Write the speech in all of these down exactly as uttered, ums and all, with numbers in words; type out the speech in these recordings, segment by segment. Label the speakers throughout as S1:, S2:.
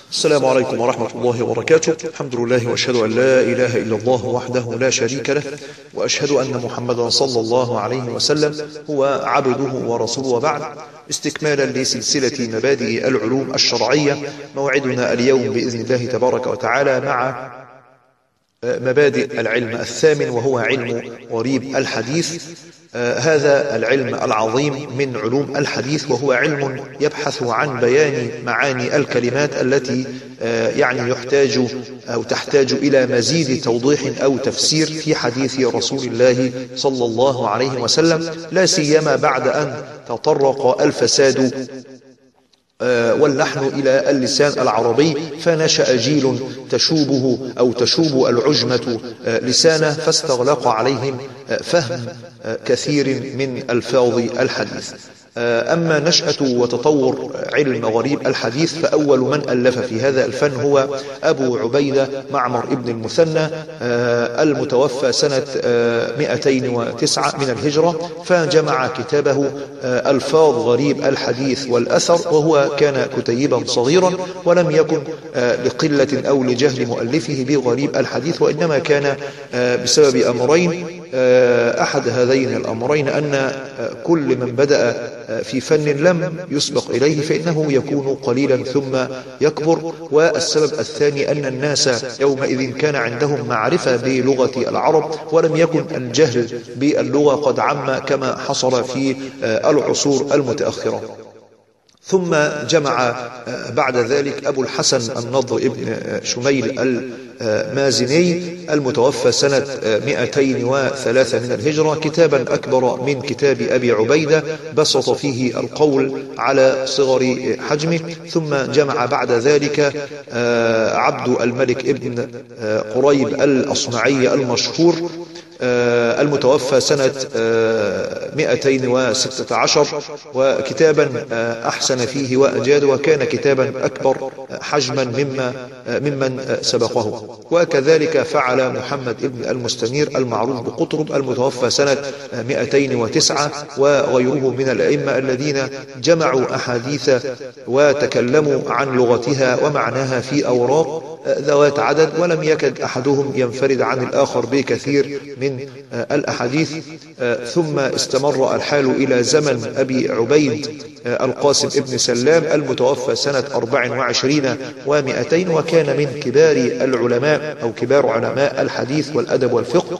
S1: السلام عليكم ورحمة الله وبركاته. الحمد لله وأشهد أن لا إله إلا الله وحده لا شريك له، وأشهد أن محمدا صلى الله عليه وسلم هو عبده ورسوله، وبعد. استكمالا لسلسلة مبادئ العلوم الشرعية، موعدنا اليوم بإذن الله تبارك وتعالى مع مبادئ العلم الثامن، وهو علم غريب الحديث. آه هذا العلم العظيم من علوم الحديث، وهو علم يبحث عن بيان معاني الكلمات التي آه يعني يحتاج أو تحتاج إلى مزيد توضيح أو تفسير في حديث رسول الله صلى الله عليه وسلم، لا سيما بعد أن تطرق الفساد آه واللحن إلى اللسان العربي، فنشأ جيل تشوبه أو تشوب العجمة آه لسانه، فاستغلق عليهم آه فهم آه كثير من ألفاظ الحديث. آه أما نشأة وتطور علم غريب الحديث، فأول من ألف في هذا الفن هو أبو عبيدة معمر ابن المثنى آه المتوفى سنة آه مئتين وتسعة من الهجرة، فجمع كتابه آه ألفاظ غريب الحديث والأثر، وهو كان كتيبا صغيرا، ولم يكن آه لقلة أو لجهل مؤلفه بغريب الحديث، وإنما كان آه بسبب أمرين. آه أحد هذين الأمرين أن آه كل من بدأ في فن لم يسبق إليه فإنه يكون قليلا ثم يكبر، والسبب الثاني أن الناس يومئذ كان عندهم معرفة بلغة العرب، ولم يكن الجهل باللغة قد عم كما حصل في العصور المتأخرة. ثم جمع بعد ذلك أبو الحسن النضر ابن شميل المازني المتوفى سنة مئتين وثلاثة من الهجرة كتابا أكبر من كتاب أبي عبيدة، بسط فيه القول على صغر حجمه. ثم جمع بعد ذلك عبد الملك ابن قريب الأصمعي المشهور المتوفى سنة مئتين وستة عشر، وكتابا أحسن فيه وأجاد، وكان كتابا أكبر حجما مما ممن سبقه. وكذلك فعل محمد ابن المستنير المعروف بقطرب المتوفى سنة مئتين وتسعة، وغيره من الأئمة الذين جمعوا أحاديث وتكلموا عن لغتها ومعناها في أوراق ذوات عدد، ولم يكد أحدهم ينفرد عن الآخر بكثير من الأحاديث. ثم استمر الحال إلى زمن أبي عبيد القاسم ابن سلام المتوفى سنة أربع وعشرين ومئتين، وكان من كبار العلماء أو كبار علماء الحديث والأدب والفقه،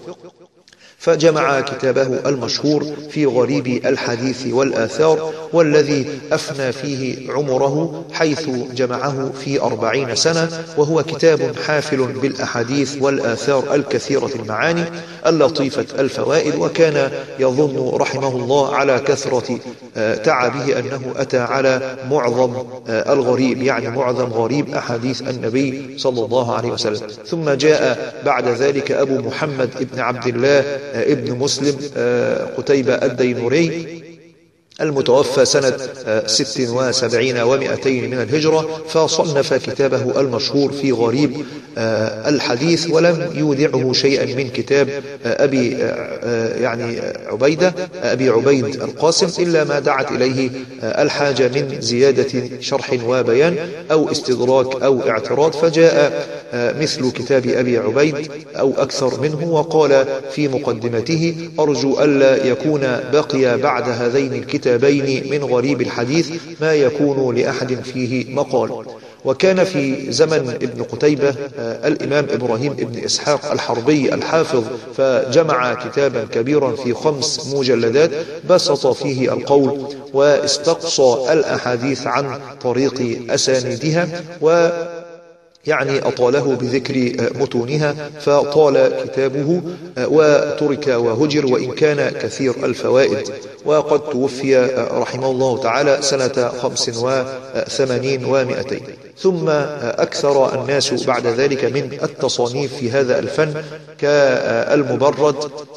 S1: فجمع كتابه المشهور في غريب الحديث والآثار، والذي أفنى فيه عمره حيث جمعه في أربعين سنة، وهو كتاب حافل بالأحاديث والآثار الكثيرة المعاني اللطيفة الفوائد. وكان يظن رحمه الله على كثرة تعبه أنه أتى على معظم الغريب، يعني معظم غريب أحاديث النبي صلى الله عليه وسلم. ثم جاء بعد ذلك أبو محمد ابن عبد الله ابن مسلم قتيبة الدينوري المتوفى سنة ست وسبعين ومئتين من الهجرة، فصنف كتابه المشهور في غريب الحديث، ولم يودعه شيئا من كتاب أبي يعني عبيدة أبي عبيد القاسم، إلا ما دعت إليه الحاجة من زيادة شرح وبيان أو استدراك أو اعتراض، فجاء مثل كتاب أبي عبيد أو أكثر منه. وقال في مقدمته: أرجو ألا يكون بقي بعد هذين الكتابين من غريب الحديث ما يكون لأحد فيه مقال. وكان في زمن ابن قتيبة الإمام إبراهيم ابن إسحاق الحربي الحافظ، فجمع كتابا كبيرا في خمس مجلدات، بسط فيه القول واستقصى الأحاديث عن طريق أسانيدها، و يعني أطاله بذكر متونها، فطال كتابه وترك وهجر، وإن كان كثير الفوائد. وقد توفي رحمه الله تعالى سنة خمس وثمانين ومئتين. ثم أكثر الناس بعد ذلك من التصانيف في هذا الفن كالمبرد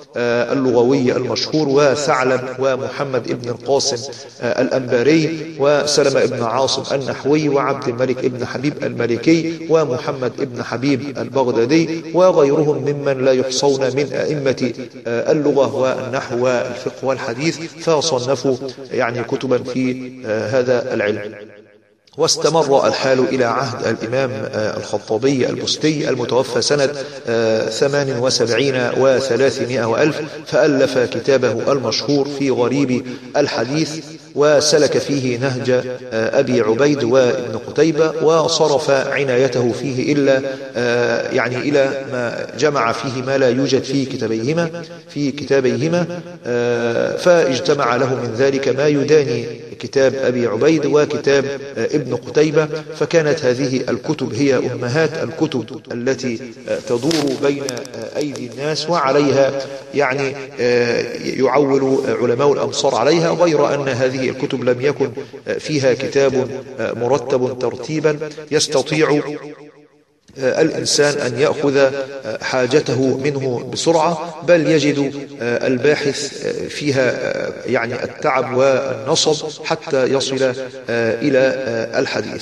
S1: اللغوي المشهور، وثعلب، ومحمد ابن القاسم الأنباري، وسلم ابن عاصم النحوي، وعبد الملك ابن حبيب المالكي، ومحمد ابن حبيب البغدادي، وغيرهم ممن لا يحصون من أئمة اللغة والنحو والفقه والحديث، فصنفوا يعني كتبا في هذا العلم. واستمر الحال إلى عهد الإمام الخطابي البستي المتوفى سنة ثمان وسبعين وثلاثمائة وألف، فألف كتابه المشهور في غريب الحديث، وسلك فيه نهج أبي عبيد وابن قتيبة، وصرف عنايته فيه إلا يعني إلى ما جمع فيه ما لا يوجد في كتابيهما في كتابيهما فاجتمع له من ذلك ما يداني كتاب أبي عبيد وكتاب ابن قتيبة، فكانت هذه الكتب هي أمهات الكتب التي تدور بين أيدي الناس، وعليها يعني يعول علماء الأمصار عليها، غير أن هذه الكتب لم يكن فيها كتاب مرتب ترتيبا يستطيع الإنسان أن يأخذ حاجته منه بسرعة، بل يجد الباحث فيها يعني التعب والنصب حتى يصل إلى الحديث.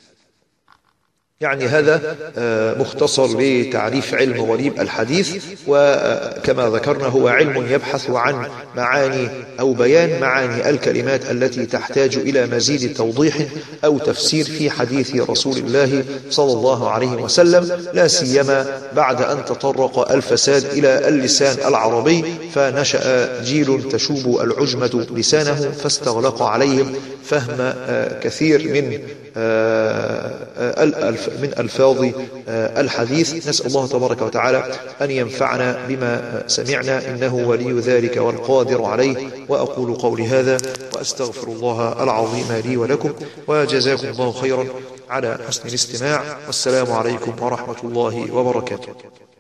S1: يعني هذا مختصر لتعريف علم غريب الحديث، وكما ذكرنا هو علم يبحث عن معاني أو بيان معاني الكلمات التي تحتاج إلى مزيد توضيح أو تفسير في حديث رسول الله صلى الله عليه وسلم، لا سيما بعد أن تطرق الفساد إلى اللسان العربي، فنشأ جيل تشوب العجمة لسانه فاستغلق عليهم فهم كثير من من ألفاظ الحديث. نسأل الله تبارك وتعالى أن ينفعنا بما سمعنا، إنه ولي ذلك والقادر عليه. وأقول قولي هذا وأستغفر الله العظيم لي ولكم، وجزاكم الله خيرا على حسن الاستماع، والسلام عليكم ورحمة الله وبركاته.